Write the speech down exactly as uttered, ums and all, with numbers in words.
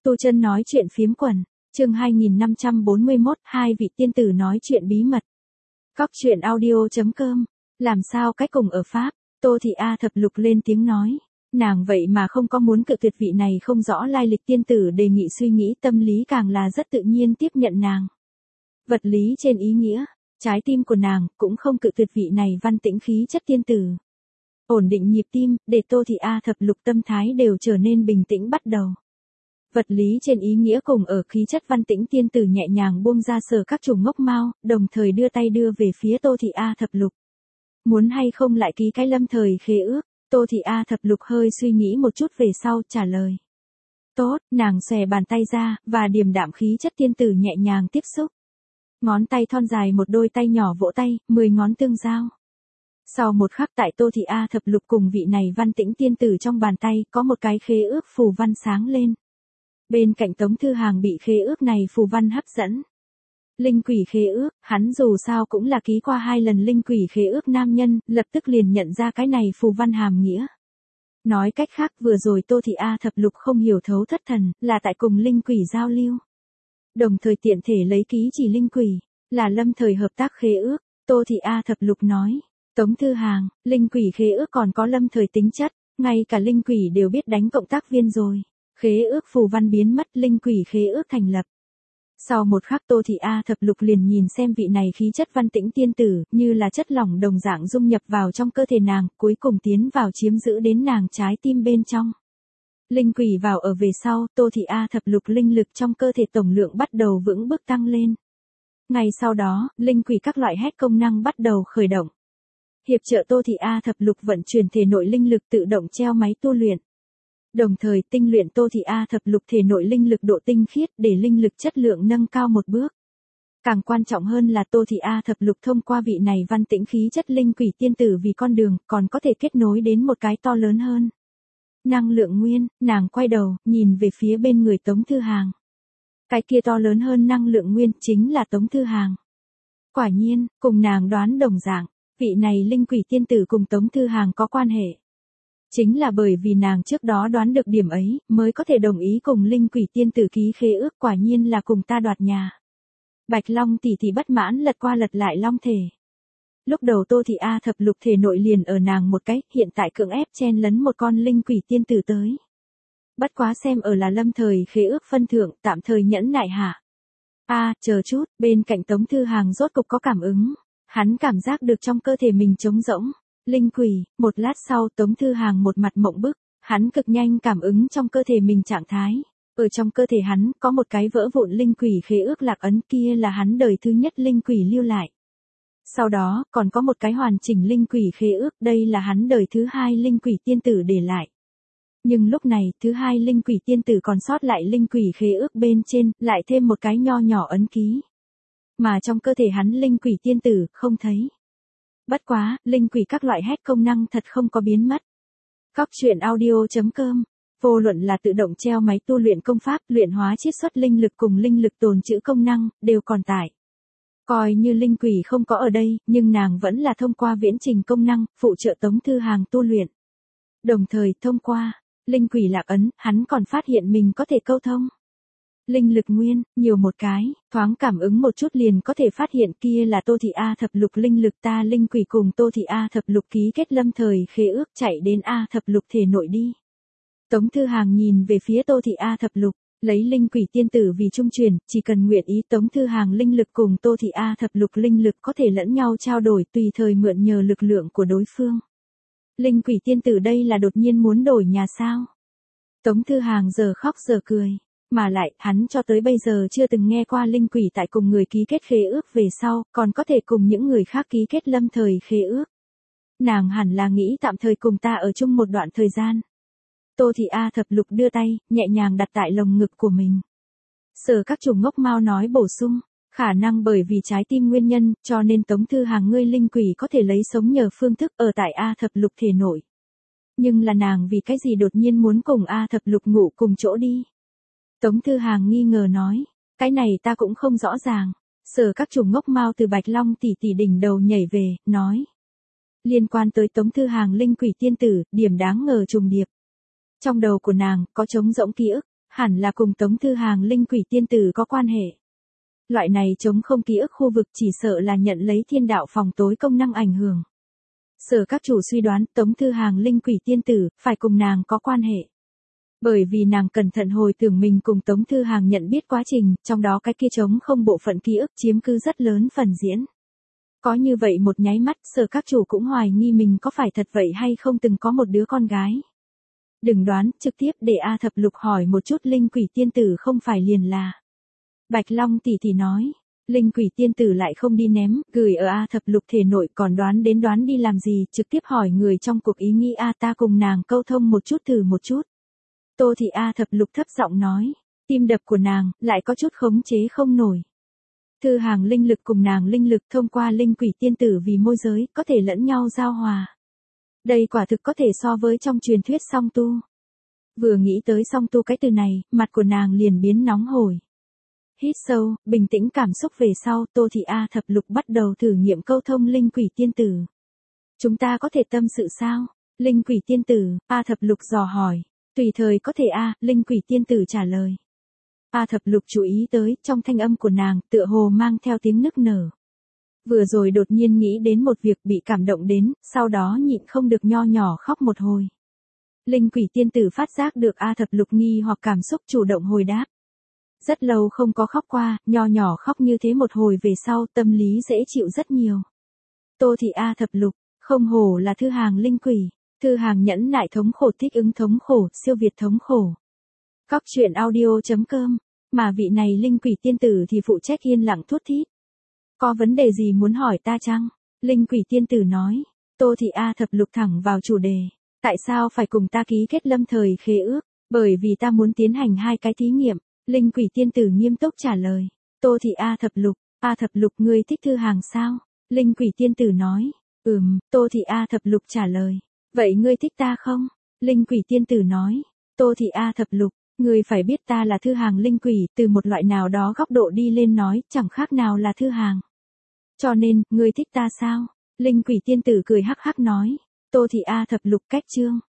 Tu Chân nói chuyện phiếm quần, chương hai nghìn năm trăm bốn mươi mốt, hai vị tiên tử nói chuyện bí mật. Cóc truyện audio chấm com, làm sao cách cùng ở Pháp, Tô Thị A Thập Lục lên tiếng nói. Nàng vậy mà không có muốn cự tuyệt vị này không rõ lai lịch tiên tử đề nghị, suy nghĩ tâm lý càng là rất tự nhiên tiếp nhận nàng. Vật lý trên ý nghĩa, trái tim của nàng cũng không cự tuyệt vị này văn tĩnh khí chất tiên tử. Ổn định nhịp tim, để Tô Thị A Thập Lục tâm thái đều trở nên bình tĩnh bắt đầu. Vật lý trên ý nghĩa cùng ở khí chất văn tĩnh tiên tử nhẹ nhàng buông ra sờ các chùm ngốc mao, đồng thời đưa tay đưa về phía Tô Thị A Thập Lục. Muốn hay không lại ký cái lâm thời khế ước, Tô Thị A Thập Lục hơi suy nghĩ một chút về sau, trả lời. Tốt, nàng xòe bàn tay ra, và điềm đạm khí chất tiên tử nhẹ nhàng tiếp xúc. Ngón tay thon dài một đôi tay nhỏ vỗ tay, mười ngón tương giao. Sau một khắc tại Tô Thị A Thập Lục cùng vị này văn tĩnh tiên tử trong bàn tay có một cái khế ước phù văn sáng lên. Bên cạnh Tống Thư Hàng bị khế ước này phù văn hấp dẫn. Linh quỷ khế ước, hắn dù sao cũng là ký qua hai lần linh quỷ khế ước nam nhân, lập tức liền nhận ra cái này phù văn hàm nghĩa. Nói cách khác vừa rồi Tô Thị A Thập Lục không hiểu thấu thất thần, là tại cùng linh quỷ giao lưu. Đồng thời tiện thể lấy ký chỉ linh quỷ, là lâm thời hợp tác khế ước, Tô Thị A Thập Lục nói. Tống Thư Hàng, linh quỷ khế ước còn có lâm thời tính chất, ngay cả linh quỷ đều biết đánh cộng tác viên rồi. Khế ước phù văn biến mất, linh quỷ khế ước thành lập. Sau một khắc Tô Thị A Thập Lục liền nhìn xem vị này khí chất văn tĩnh tiên tử, như là chất lỏng đồng dạng dung nhập vào trong cơ thể nàng, cuối cùng tiến vào chiếm giữ đến nàng trái tim bên trong. Linh quỷ vào ở về sau, Tô Thị A Thập Lục linh lực trong cơ thể tổng lượng bắt đầu vững bước tăng lên. Ngay sau đó, linh quỷ các loại hét công năng bắt đầu khởi động. Hiệp trợ Tô Thị A Thập Lục vận chuyển thể nội linh lực tự động treo máy tu luyện. Đồng thời tinh luyện Tô Thị A Thập Lục thể nội linh lực độ tinh khiết để linh lực chất lượng nâng cao một bước. Càng quan trọng hơn là Tô Thị A Thập Lục thông qua vị này văn tĩnh khí chất linh quỷ tiên tử vì con đường, còn có thể kết nối đến một cái to lớn hơn. Năng lượng nguyên, nàng quay đầu, nhìn về phía bên người Tống Thư Hàng. Cái kia to lớn hơn năng lượng nguyên chính là Tống Thư Hàng. Quả nhiên, cùng nàng đoán đồng dạng, vị này linh quỷ tiên tử cùng Tống Thư Hàng có quan hệ. Chính là bởi vì nàng trước đó đoán được điểm ấy, mới có thể đồng ý cùng linh quỷ tiên tử ký khế ước, quả nhiên là cùng ta đoạt nhà. Bạch Long tỷ tỷ bất mãn lật qua lật lại long thể. Lúc đầu Tô Thị A Thập Lục thể nội liền ở nàng một cái, hiện tại cưỡng ép chen lấn một con linh quỷ tiên tử tới. Bất quá xem ở là lâm thời khế ước phân thượng, tạm thời nhẫn nại hạ. A, chờ chút, bên cạnh Tống Thư Hàng rốt cục có cảm ứng. Hắn cảm giác được trong cơ thể mình trống rỗng. Linh quỷ, một lát sau Tống Thư Hàng một mặt mộng bức, hắn cực nhanh cảm ứng trong cơ thể mình trạng thái. Ở trong cơ thể hắn có một cái vỡ vụn linh quỷ khế ước lạc ấn, kia là hắn đời thứ nhất linh quỷ lưu lại. Sau đó còn có một cái hoàn chỉnh linh quỷ khế ước, đây là hắn đời thứ hai linh quỷ tiên tử để lại. Nhưng lúc này thứ hai linh quỷ tiên tử còn sót lại linh quỷ khế ước bên trên, lại thêm một cái nho nhỏ ấn ký. Mà trong cơ thể hắn linh quỷ tiên tử không thấy. Bất quá, linh quỷ các loại hét công năng thật không có biến mất. Cóc truyện audio chấm com, vô luận là tự động treo máy tu luyện công pháp, luyện hóa chiết xuất linh lực cùng linh lực tồn trữ công năng, đều còn tại. Coi như linh quỷ không có ở đây, nhưng nàng vẫn là thông qua viễn trình công năng, phụ trợ Tống Thư Hàng tu luyện. Đồng thời thông qua, linh quỷ lạc ấn, hắn còn phát hiện mình có thể câu thông. Linh lực nguyên, nhiều một cái, thoáng cảm ứng một chút liền có thể phát hiện kia là Tô Thị A Thập Lục linh lực, ta linh quỷ cùng Tô Thị A Thập Lục ký kết lâm thời khế ước, chạy đến A Thập Lục thể nội đi. Tống Thư Hàng nhìn về phía Tô Thị A Thập Lục, lấy linh quỷ tiên tử vì trung truyền, chỉ cần nguyện ý Tống Thư Hàng linh lực cùng Tô Thị A Thập Lục linh lực có thể lẫn nhau trao đổi, tùy thời mượn nhờ lực lượng của đối phương. Linh quỷ tiên tử đây là đột nhiên muốn đổi nhà sao? Tống Thư Hàng giờ khóc giờ cười. Mà lại, hắn cho tới bây giờ chưa từng nghe qua linh quỷ tại cùng người ký kết khế ước về sau, còn có thể cùng những người khác ký kết lâm thời khế ước. Nàng hẳn là nghĩ tạm thời cùng ta ở chung một đoạn thời gian. Tô Thị A Thập Lục đưa tay, nhẹ nhàng đặt tại lồng ngực của mình. Sở các chủ ngốc mau nói bổ sung, khả năng bởi vì trái tim nguyên nhân, cho nên Tống Thư Hàng ngươi linh quỷ có thể lấy sống nhờ phương thức ở tại A Thập Lục thể nội. Nhưng là nàng vì cái gì đột nhiên muốn cùng A Thập Lục ngủ cùng chỗ đi? Tống Thư Hàng nghi ngờ nói, cái này ta cũng không rõ ràng. Sở các chủ ngốc mau từ Bạch Long tỷ tỷ đỉnh đầu nhảy về, nói. Liên quan tới Tống Thư Hàng linh quỷ tiên tử, điểm đáng ngờ trùng điệp. Trong đầu của nàng, có trống rỗng ký ức, Hẳn là cùng Tống Thư Hàng linh quỷ tiên tử có quan hệ. Loại này chống không ký ức khu vực chỉ sợ là nhận lấy thiên đạo phòng tối công năng ảnh hưởng. Sở các chủ suy đoán Tống Thư Hàng linh quỷ tiên tử phải cùng nàng có quan hệ. Bởi vì nàng cẩn thận hồi tưởng mình cùng Tống Thư Hàng nhận biết quá trình, trong đó cái kia chống không bộ phận ký ức chiếm cứ rất lớn phần diễn. Có như vậy một nháy mắt, sở các chủ cũng hoài nghi mình có phải thật vậy hay không từng có một đứa con gái. Đừng đoán, trực tiếp để A Thập Lục hỏi một chút linh quỷ tiên tử không phải liền là. Bạch Long tỷ tỷ nói, linh quỷ tiên tử lại không đi ném, gửi ở A Thập Lục thể nội còn đoán đến đoán đi làm gì, trực tiếp hỏi người trong cuộc ý nghĩ A ta cùng nàng câu thông một chút thử một chút. Tô thị A Thập Lục thấp giọng nói, tim đập của nàng, lại có chút khống chế không nổi. Thư Hàng linh lực cùng nàng linh lực thông qua linh quỷ tiên tử vì môi giới, có thể lẫn nhau giao hòa. Đây quả thực có thể so với trong truyền thuyết song tu. Vừa nghĩ tới song tu cái từ này, mặt của nàng liền biến nóng hổi. Hít sâu, bình tĩnh cảm xúc về sau, Tô thị A Thập Lục bắt đầu thử nghiệm câu thông linh quỷ tiên tử. Chúng ta có thể tâm sự sao? Linh quỷ tiên tử, A Thập Lục dò hỏi. Tùy thời có thể A, linh quỷ tiên tử trả lời. A Thập Lục chú ý tới, trong thanh âm của nàng, tựa hồ mang theo tiếng nức nở. Vừa rồi đột nhiên nghĩ đến một việc bị cảm động đến, sau đó nhịn không được nho nhỏ khóc một hồi. Linh quỷ tiên tử phát giác được A Thập Lục nghi hoặc cảm xúc chủ động hồi đáp. Rất lâu không có khóc qua, nho nhỏ khóc như thế một hồi về sau tâm lý dễ chịu rất nhiều. Tô thị A Thập Lục, không hổ là Thư Hàng linh quỷ, Thư Hàng nhẫn nại thống khổ thích ứng thống khổ, siêu việt thống khổ. Cóc truyện audio chấm com, mà vị này linh quỷ tiên tử thì phụ trách yên lặng thút thít. Có vấn đề gì muốn hỏi ta chăng? Linh quỷ tiên tử nói. Tô thị A Thập Lục thẳng vào chủ đề. Tại sao phải cùng ta ký kết lâm thời khế ước? Bởi vì ta muốn tiến hành hai cái thí nghiệm. Linh quỷ tiên tử nghiêm túc trả lời. Tô thị A Thập Lục, A Thập Lục ngươi thích Thư Hàng sao? Linh quỷ tiên tử nói. Ừm, Tô thị A Thập Lục trả lời. Vậy ngươi thích ta không? Linh quỷ tiên tử nói. Tô thị A Thập Lục, ngươi phải biết ta là Thư Hàng linh quỷ, từ một loại nào đó góc độ đi lên nói, chẳng khác nào là Thư Hàng. Cho nên, ngươi thích ta sao? Linh quỷ tiên tử cười hắc hắc nói. Tô thị A Thập Lục cách chương.